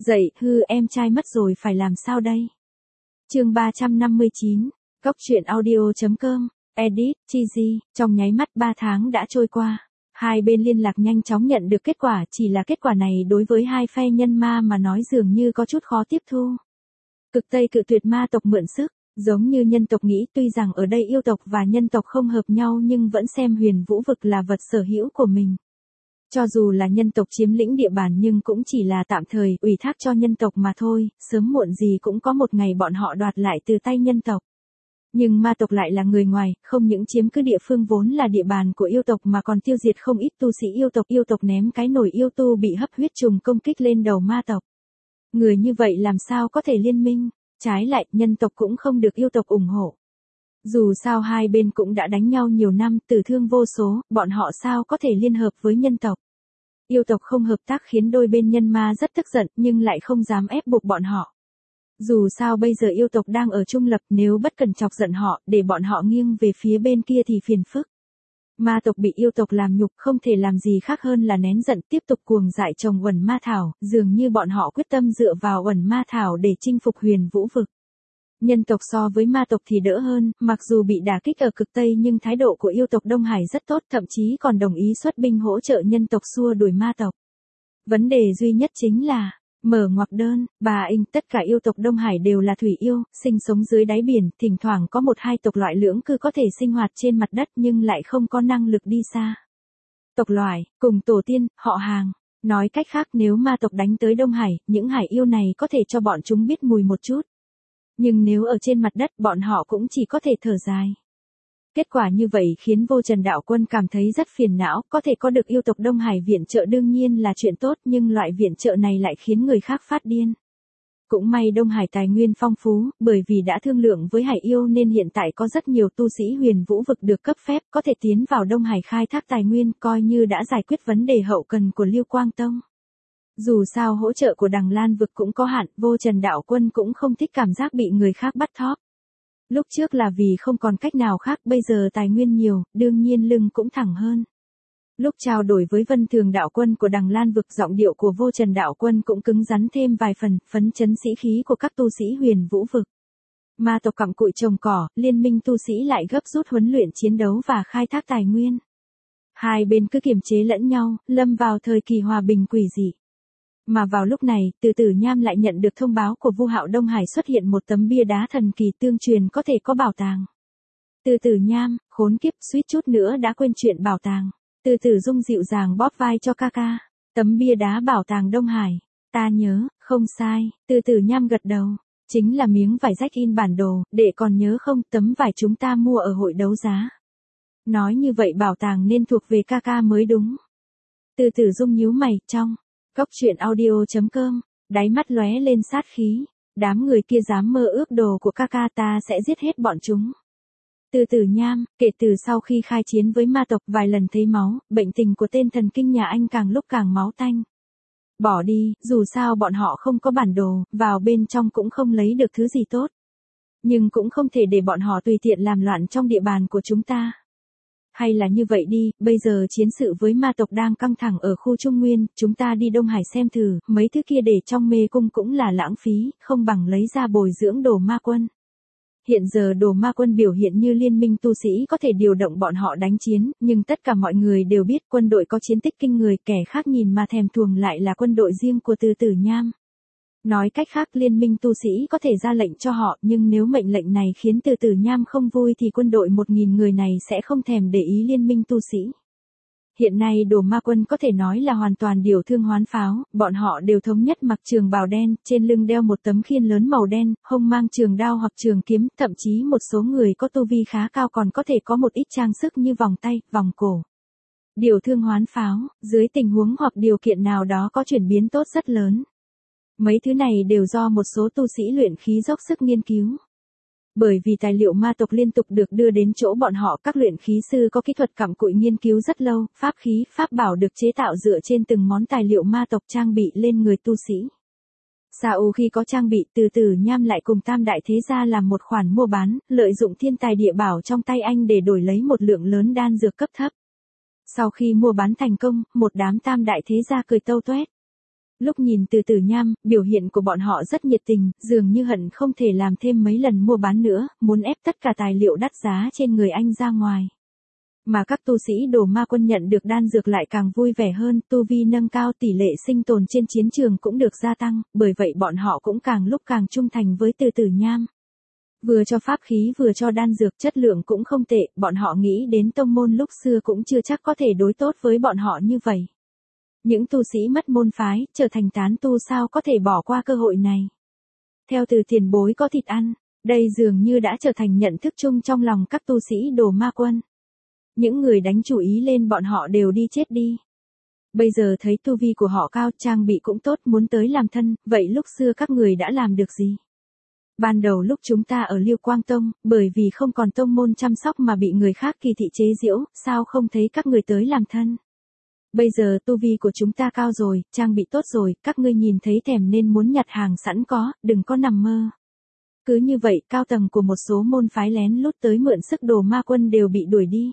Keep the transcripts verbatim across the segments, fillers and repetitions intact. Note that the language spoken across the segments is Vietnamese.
Dậy, hư em trai mất rồi phải làm sao đây? Chương ba trăm năm mươi chín, Cốc truyện audio.com, edit, cheesy, trong nháy mắt ba tháng đã trôi qua. Hai bên liên lạc nhanh chóng nhận được kết quả, chỉ là kết quả này đối với hai phe nhân ma mà nói dường như có chút khó tiếp thu. Cực Tây cự tuyệt ma tộc mượn sức, giống như nhân tộc nghĩ tuy rằng ở đây yêu tộc và nhân tộc không hợp nhau nhưng vẫn xem huyền vũ vực là vật sở hữu của mình. Cho dù là nhân tộc chiếm lĩnh địa bàn nhưng cũng chỉ là tạm thời ủy thác cho nhân tộc mà thôi, sớm muộn gì cũng có một ngày bọn họ đoạt lại từ tay nhân tộc. Nhưng ma tộc lại là người ngoài, không những chiếm cứ địa phương vốn là địa bàn của yêu tộc mà còn tiêu diệt không ít tu sĩ yêu tộc. Yêu tộc ném cái nồi yêu tu bị hấp huyết trùng công kích lên đầu ma tộc. Người như vậy làm sao có thể liên minh, trái lại nhân tộc cũng không được yêu tộc ủng hộ. Dù sao hai bên cũng đã đánh nhau nhiều năm, tử thương vô số, bọn họ sao có thể liên hợp với nhân tộc. Yêu tộc không hợp tác khiến đôi bên nhân ma rất tức giận nhưng lại không dám ép buộc bọn họ. Dù sao bây giờ yêu tộc đang ở trung lập, nếu bất cần chọc giận họ, để bọn họ nghiêng về phía bên kia thì phiền phức. Ma tộc bị yêu tộc làm nhục không thể làm gì khác hơn là nén giận tiếp tục cuồng dại trồng uẩn ma thảo, dường như bọn họ quyết tâm dựa vào uẩn ma thảo để chinh phục huyền vũ vực. Nhân tộc so với ma tộc thì đỡ hơn, mặc dù bị đả kích ở cực Tây nhưng thái độ của yêu tộc Đông Hải rất tốt, thậm chí còn đồng ý xuất binh hỗ trợ nhân tộc xua đuổi ma tộc. Vấn đề duy nhất chính là, mở ngoặc đơn, bà Inh, tất cả yêu tộc Đông Hải đều là thủy yêu, sinh sống dưới đáy biển, thỉnh thoảng có một hai tộc loại lưỡng cư có thể sinh hoạt trên mặt đất nhưng lại không có năng lực đi xa. Tộc loại, cùng tổ tiên, họ hàng. Nói cách khác nếu ma tộc đánh tới Đông Hải, những hải yêu này có thể cho bọn chúng biết mùi một chút. Nhưng nếu ở trên mặt đất bọn họ cũng chỉ có thể thở dài. Kết quả như vậy khiến Vô Trần đạo quân cảm thấy rất phiền não, có thể có được yêu tộc Đông Hải viện trợ đương nhiên là chuyện tốt nhưng loại viện trợ này lại khiến người khác phát điên. Cũng may Đông Hải tài nguyên phong phú, bởi vì đã thương lượng với hải yêu nên hiện tại có rất nhiều tu sĩ huyền vũ vực được cấp phép có thể tiến vào Đông Hải khai thác tài nguyên coi như đã giải quyết vấn đề hậu cần của Liêu Quang Tông. Dù sao hỗ trợ của Đằng Lan vực cũng có hạn, Vô Trần đạo quân cũng không thích cảm giác bị người khác bắt thóp. Lúc trước là vì không còn cách nào khác, bây giờ tài nguyên nhiều, đương nhiên lưng cũng thẳng hơn. Lúc trao đổi với Vân Thường đạo quân của Đằng Lan vực, giọng điệu của Vô Trần đạo quân cũng cứng rắn thêm vài phần, phấn chấn sĩ khí của các tu sĩ huyền vũ vực. Ma tộc cặm cụi trồng cỏ, liên minh tu sĩ lại gấp rút huấn luyện chiến đấu và khai thác tài nguyên. Hai bên cứ kiềm chế lẫn nhau, lâm vào thời kỳ hòa bình quỷ dị. Mà vào lúc này, Từ Tử Nham lại nhận được thông báo của Vu Hạo Đông Hải xuất hiện một tấm bia đá thần kỳ tương truyền có thể có bảo tàng. Từ Tử Nham, khốn kiếp, suýt chút nữa đã quên chuyện bảo tàng. Từ Tử Dung dịu dàng bóp vai cho ca ca. Tấm bia đá bảo tàng Đông Hải. Ta nhớ, không sai. Từ Tử Nham gật đầu. Chính là miếng vải rách in bản đồ, đệ còn nhớ không, tấm vải chúng ta mua ở hội đấu giá. Nói như vậy bảo tàng nên thuộc về ca ca mới đúng. Từ Tử Dung nhíu mày, trong Cốc truyện audio.com, đáy mắt lóe lên sát khí. Đám người kia dám mơ ước đồ của ca ca, ta sẽ giết hết bọn chúng. Từ Tử Nham, kể từ sau khi khai chiến với ma tộc vài lần thấy máu, bệnh tình của tên thần kinh nhà anh càng lúc càng máu tanh. Bỏ đi, dù sao bọn họ không có bản đồ, vào bên trong cũng không lấy được thứ gì tốt. Nhưng cũng không thể để bọn họ tùy tiện làm loạn trong địa bàn của chúng ta. Hay là như vậy đi, bây giờ chiến sự với ma tộc đang căng thẳng ở khu Trung Nguyên, chúng ta đi Đông Hải xem thử, mấy thứ kia để trong mê cung cũng là lãng phí, không bằng lấy ra bồi dưỡng đồ ma quân. Hiện giờ đồ ma quân biểu hiện như liên minh tu sĩ có thể điều động bọn họ đánh chiến, nhưng tất cả mọi người đều biết quân đội có chiến tích kinh người, kẻ khác nhìn mà thèm thuồng lại là quân đội riêng của Từ Tử Nham. Nói cách khác liên minh tu sĩ có thể ra lệnh cho họ, nhưng nếu mệnh lệnh này khiến Từ Tử Nham không vui thì quân đội một nghìn người này sẽ không thèm để ý liên minh tu sĩ. Hiện nay đồ ma quân có thể nói là hoàn toàn điều thương hoán pháo, bọn họ đều thống nhất mặc trường bào đen, trên lưng đeo một tấm khiên lớn màu đen, hông mang trường đao hoặc trường kiếm, thậm chí một số người có tu vi khá cao còn có thể có một ít trang sức như vòng tay, vòng cổ. Điều thương hoán pháo, dưới tình huống hoặc điều kiện nào đó có chuyển biến tốt rất lớn. Mấy thứ này đều do một số tu sĩ luyện khí dốc sức nghiên cứu. Bởi vì tài liệu ma tộc liên tục được đưa đến chỗ bọn họ, các luyện khí sư có kỹ thuật cặm cụi nghiên cứu rất lâu, pháp khí, pháp bảo được chế tạo dựa trên từng món tài liệu ma tộc trang bị lên người tu sĩ. Sao khi có trang bị, Từ Tử Nham lại cùng Tam Đại Thế Gia làm một khoản mua bán, lợi dụng thiên tài địa bảo trong tay anh để đổi lấy một lượng lớn đan dược cấp thấp. Sau khi mua bán thành công, một đám Tam Đại Thế Gia cười tâu toét. Lúc nhìn Từ Tử Nham, biểu hiện của bọn họ rất nhiệt tình, dường như hận không thể làm thêm mấy lần mua bán nữa, muốn ép tất cả tài liệu đắt giá trên người anh ra ngoài. Mà các tu sĩ Đồ Ma Quân nhận được đan dược lại càng vui vẻ hơn, tu vi nâng cao, tỷ lệ sinh tồn trên chiến trường cũng được gia tăng, bởi vậy bọn họ cũng càng lúc càng trung thành với Từ Tử Nham. Vừa cho pháp khí vừa cho đan dược, chất lượng cũng không tệ, bọn họ nghĩ đến tông môn lúc xưa cũng chưa chắc có thể đối tốt với bọn họ như vậy. Những tu sĩ mất môn phái, trở thành tán tu sao có thể bỏ qua cơ hội này. Theo từ tiền bối có thịt ăn, đây dường như đã trở thành nhận thức chung trong lòng các tu sĩ Đồ Ma Quân. Những người đánh chủ ý lên bọn họ đều đi chết đi. Bây giờ thấy tu vi của họ cao, trang bị cũng tốt, muốn tới làm thân, vậy lúc xưa các người đã làm được gì? Ban đầu lúc chúng ta ở Liêu Quang Tông, bởi vì không còn tông môn chăm sóc mà bị người khác kỳ thị chế giễu, sao không thấy các người tới làm thân? Bây giờ tu vi của chúng ta cao rồi, trang bị tốt rồi, các ngươi nhìn thấy thèm nên muốn nhặt hàng sẵn có, đừng có nằm mơ. Cứ như vậy, cao tầng của một số môn phái lén lút tới mượn sức Đồ Ma Quân đều bị đuổi đi.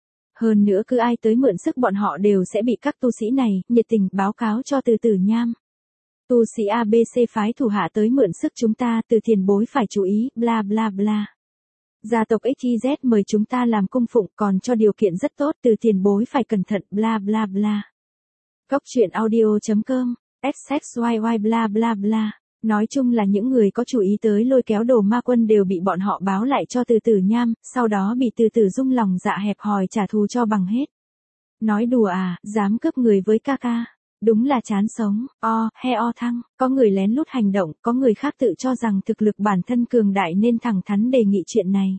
Hơn nữa cứ ai tới mượn sức bọn họ đều sẽ bị các tu sĩ này, nhiệt tình, báo cáo cho Từ Tử Nham. Tu sĩ a bê xê phái thủ hạ tới mượn sức chúng ta, Từ tiền bối phải chú ý, bla bla bla. Gia tộc ích i dét mời chúng ta làm cung phụng, còn cho điều kiện rất tốt, Từ tiền bối phải cẩn thận, bla bla bla. Cốc truyện audio chấm com, xxyy bla bla bla. Nói chung là những người có chú ý tới lôi kéo Đồ Ma Quân đều bị bọn họ báo lại cho Từ Tử Nham, sau đó bị Từ Tử Dung lòng dạ hẹp hòi trả thù cho bằng hết. Nói đùa à, dám cướp người với ca ca. Đúng là chán sống, o, he o thăng, có người lén lút hành động, có người khác tự cho rằng thực lực bản thân cường đại nên thẳng thắn đề nghị chuyện này.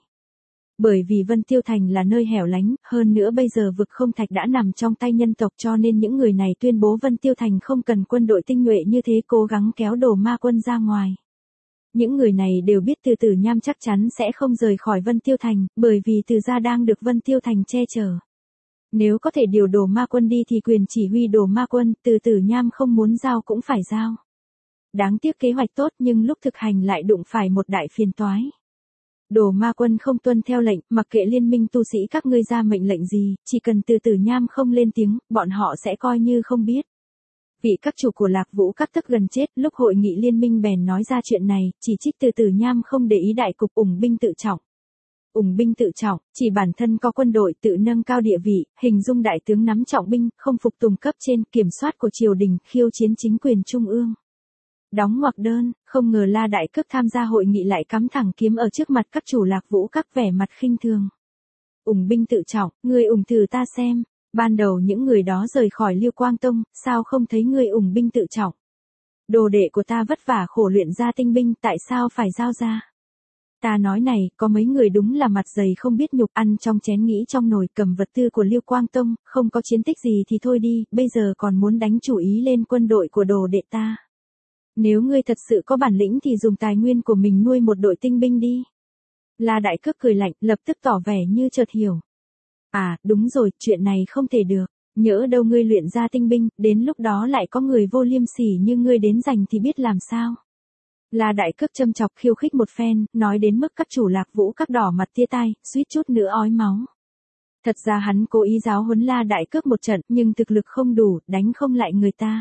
Bởi vì Vân Tiêu Thành là nơi hẻo lánh, hơn nữa bây giờ vực không thạch đã nằm trong tay nhân tộc cho nên những người này tuyên bố Vân Tiêu Thành không cần quân đội tinh nhuệ như thế, cố gắng kéo Đồ Ma Quân ra ngoài. Những người này đều biết Từ Tử Nham chắc chắn sẽ không rời khỏi Vân Tiêu Thành, bởi vì Từ gia đang được Vân Tiêu Thành che chở. Nếu có thể điều Đồ Ma Quân đi thì quyền chỉ huy Đồ Ma Quân, Từ Tử Nham không muốn giao cũng phải giao. Đáng tiếc kế hoạch tốt nhưng lúc thực hành lại đụng phải một đại phiền toái. Đồ Ma Quân không tuân theo lệnh, mặc kệ liên minh tu sĩ các ngươi ra mệnh lệnh gì, chỉ cần Từ Tử Nham không lên tiếng, bọn họ sẽ coi như không biết. Vị các chủ của Lạc Vũ các tức gần chết, lúc hội nghị liên minh bèn nói ra chuyện này, chỉ trích Từ Tử Nham không để ý đại cục, ủng binh tự trọng. Ủng binh tự trọng, chỉ bản thân có quân đội tự nâng cao địa vị, hình dung đại tướng nắm trọng binh, không phục tùng cấp trên, kiểm soát của triều đình, khiêu chiến chính quyền trung ương. Đóng ngoặc đơn, không ngờ La Đại Cước tham gia hội nghị lại cắm thẳng kiếm ở trước mặt các chủ Lạc Vũ các, vẻ mặt khinh thường. Ủng binh tự trọng, ngươi ủng thử ta xem, ban đầu những người đó rời khỏi Liêu Quang Tông, sao không thấy ngươi ủng binh tự trọng? Đồ đệ của ta vất vả khổ luyện ra tinh binh, tại sao phải giao ra? Ta nói này, có mấy người đúng là mặt dày không biết nhục, ăn trong chén nghĩ trong nồi, cầm vật tư của Liêu Quang Tông, không có chiến tích gì thì thôi đi, bây giờ còn muốn đánh chủ ý lên quân đội của đồ đệ ta. Nếu ngươi thật sự có bản lĩnh thì dùng tài nguyên của mình nuôi một đội tinh binh đi. La Đại Cước cười lạnh, lập tức tỏ vẻ như chợt hiểu. À, đúng rồi, chuyện này không thể được, nhỡ đâu ngươi luyện ra tinh binh, đến lúc đó lại có người vô liêm sỉ như ngươi đến giành thì biết làm sao. La Đại Cước châm chọc khiêu khích một phen, nói đến mức các chủ Lạc Vũ các đỏ mặt tia tai, suýt chút nữa ói máu. Thật ra hắn cố ý giáo huấn La Đại Cước một trận, nhưng thực lực không đủ, đánh không lại người ta.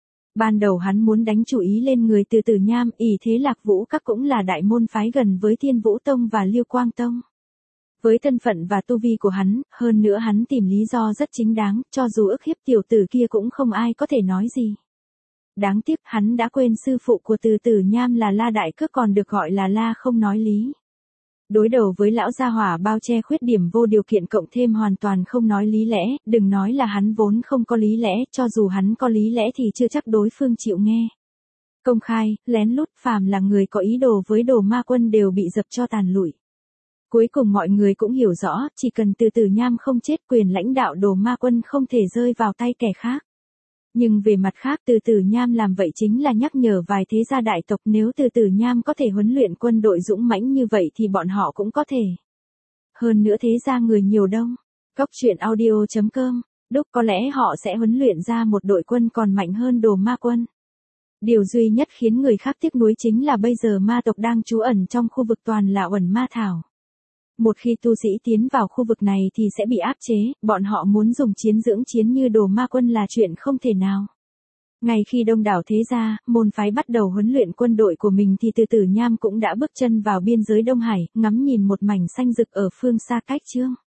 Ban đầu hắn muốn đánh chủ ý lên người Từ Tử Nham, ỷ thế Lạc Vũ các cũng là đại môn phái gần với Thiên Vũ Tông và Liêu Quang Tông. Với thân phận và tu vi của hắn, hơn nữa hắn tìm lý do rất chính đáng, cho dù ức hiếp tiểu tử kia cũng không ai có thể nói gì. Đáng tiếc hắn đã quên sư phụ của Từ Tử Nham là La Đại Cước còn được gọi là La không nói lý. Đối đầu với lão gia hỏa bao che khuyết điểm vô điều kiện cộng thêm hoàn toàn không nói lý lẽ, đừng nói là hắn vốn không có lý lẽ, cho dù hắn có lý lẽ thì chưa chắc đối phương chịu nghe. Công khai, lén lút, phàm là người có ý đồ với Đồ Ma Quân đều bị dập cho tàn lụi. Cuối cùng mọi người cũng hiểu rõ, chỉ cần Từ Tử Nham không chết, quyền lãnh đạo Đồ Ma Quân không thể rơi vào tay kẻ khác. Nhưng về mặt khác, Từ Tử Nham làm vậy chính là nhắc nhở vài thế gia đại tộc, nếu Từ Tử Nham có thể huấn luyện quân đội dũng mãnh như vậy thì bọn họ cũng có thể. Hơn nữa thế gia người nhiều đông. Cốc truyện audio chấm com, đúc có lẽ họ sẽ huấn luyện ra một đội quân còn mạnh hơn Đồ Ma Quân. Điều duy nhất khiến người khác tiếc nuối chính là bây giờ ma tộc đang trú ẩn trong khu vực toàn là uẩn ma thảo. Một khi tu sĩ tiến vào khu vực này thì sẽ bị áp chế, bọn họ muốn dùng chiến dưỡng chiến như Đồ Ma Quân là chuyện không thể nào. Ngay khi đông đảo thế gia, môn phái bắt đầu huấn luyện quân đội của mình thì Từ Tử Nham cũng đã bước chân vào biên giới Đông Hải, ngắm nhìn một mảnh xanh rực ở phương xa cách Trương